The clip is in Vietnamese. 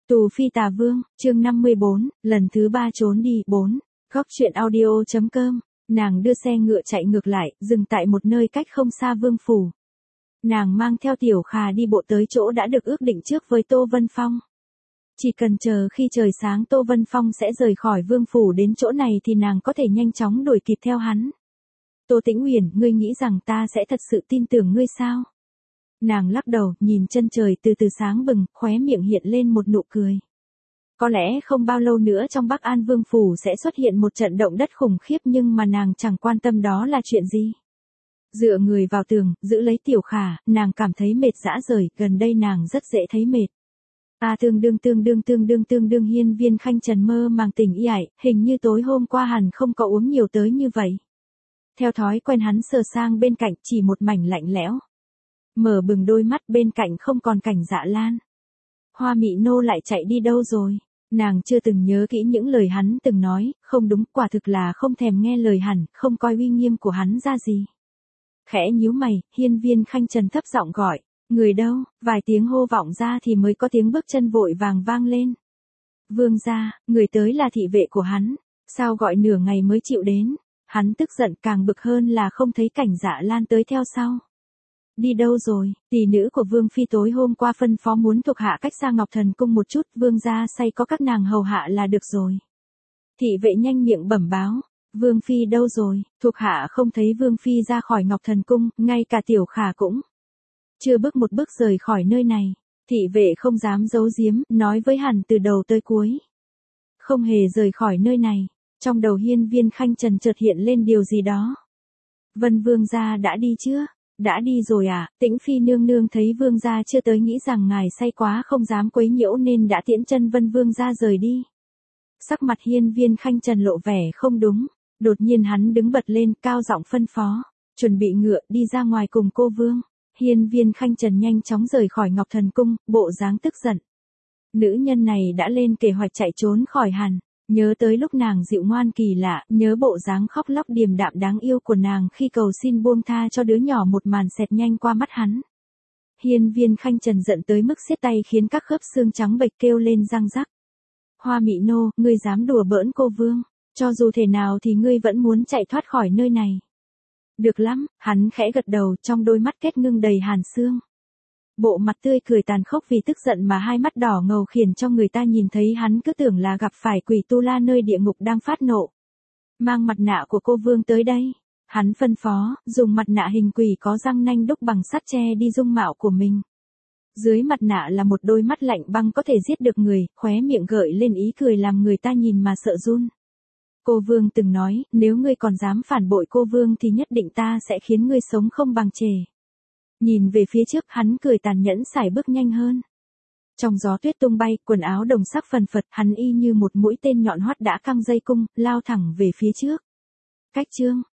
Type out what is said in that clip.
Tù Phi Tà Vương, chương 54, lần thứ 3 trốn đi, 4. Góc truyện audio.com, nàng đưa xe ngựa chạy ngược lại, dừng tại một nơi cách không xa Vương Phủ. Nàng mang theo Tiểu Khà đi bộ tới chỗ đã được ước định trước với Tô Vân Phong. Chỉ cần chờ khi trời sáng Tô Vân Phong sẽ rời khỏi Vương Phủ đến chỗ này thì nàng có thể nhanh chóng đuổi kịp theo hắn. Tô Tĩnh Uyển, ngươi nghĩ rằng ta sẽ thật sự tin tưởng ngươi sao? Nàng lắc đầu, nhìn chân trời từ từ sáng bừng, khóe miệng hiện lên một nụ cười. Có lẽ không bao lâu nữa trong Bắc An Vương Phủ sẽ xuất hiện một trận động đất khủng khiếp nhưng mà nàng chẳng quan tâm đó là chuyện gì. Dựa người vào tường, giữ lấy Tiểu Khà, nàng cảm thấy mệt rã rời, gần đây nàng rất dễ thấy mệt. Tương đương Hiên Viên Khanh Trần mơ màng tỉnh y ải, hình như tối hôm qua hẳn không có uống nhiều tới như vậy. Theo thói quen hắn sờ sang bên cạnh chỉ một mảnh lạnh lẽo. Mở bừng đôi mắt bên cạnh không còn Cảnh Dạ Lan. Hoa Mị Nô lại chạy đi đâu rồi? Nàng chưa từng nhớ kỹ những lời hắn từng nói, không đúng, quả thực là không thèm nghe lời hẳn, không coi uy nghiêm của hắn ra gì. Khẽ nhíu mày, Hiên Viên Khanh Trần thấp giọng gọi, người đâu? Vài tiếng hô vọng ra thì mới có tiếng bước chân vội vàng vang lên. Vương gia, người tới là thị vệ của hắn, sao gọi nửa ngày mới chịu đến? Hắn tức giận, càng bực hơn là không thấy Cảnh Dạ Lan tới theo sau. Đi đâu rồi? Tỷ nữ của Vương Phi tối hôm qua phân phó muốn thuộc hạ cách xa Ngọc Thần Cung một chút, vương gia say có các nàng hầu hạ là được rồi. Thị vệ nhanh miệng bẩm báo, Vương Phi đâu rồi? Thuộc hạ không thấy Vương Phi ra khỏi Ngọc Thần Cung, ngay cả Tiểu Khà cũng chưa bước một bước rời khỏi nơi này. Thị vệ không dám giấu giếm, nói với hắn từ đầu tới cuối. Không hề rời khỏi nơi này. Trong đầu Hiên Viên Khanh Trần chợt hiện lên điều gì đó. Vân vương gia đã đi chưa? Đã đi rồi à? Tĩnh Phi nương nương thấy vương gia chưa tới nghĩ rằng ngài say quá không dám quấy nhiễu nên đã tiễn chân Vân vương gia rời đi. Sắc mặt Hiên Viên Khanh Trần lộ vẻ không đúng. Đột nhiên hắn đứng bật lên, cao giọng phân phó, chuẩn bị ngựa đi ra ngoài cùng cô vương. Hiên Viên Khanh Trần nhanh chóng rời khỏi Ngọc Thần Cung, bộ dáng tức giận. Nữ nhân này đã lên kế hoạch chạy trốn khỏi hắn. Nhớ tới lúc nàng dịu ngoan kỳ lạ, nhớ bộ dáng khóc lóc điềm đạm đáng yêu của nàng khi cầu xin buông tha cho đứa nhỏ, một màn xẹt nhanh qua mắt hắn. Hiên Viên Khanh Trần giận tới mức siết tay khiến các khớp xương trắng bệch kêu lên răng rắc. Hoa Mị Nô, ngươi dám đùa bỡn cô vương, cho dù thế nào thì ngươi vẫn muốn chạy thoát khỏi nơi này. Được lắm, hắn khẽ gật đầu, trong đôi mắt kết ngưng đầy hàn xương. Bộ mặt tươi cười tàn khốc vì tức giận mà hai mắt đỏ ngầu khiến cho người ta nhìn thấy hắn cứ tưởng là gặp phải quỷ tu la nơi địa ngục đang phát nộ. Mang mặt nạ của cô vương tới đây. Hắn phân phó, dùng mặt nạ hình quỷ có răng nanh đúc bằng sắt che đi dung mạo của mình. Dưới mặt nạ là một đôi mắt lạnh băng có thể giết được người, khóe miệng gợi lên ý cười làm người ta nhìn mà sợ run. Cô vương từng nói, nếu ngươi còn dám phản bội cô vương thì nhất định ta sẽ khiến ngươi sống không bằng chề. Nhìn về phía trước, hắn cười tàn nhẫn sải bước nhanh hơn. Trong gió tuyết tung bay, quần áo đồng sắc phần phật, hắn y như một mũi tên nhọn hoắt đã căng dây cung, lao thẳng về phía trước. Cách chương,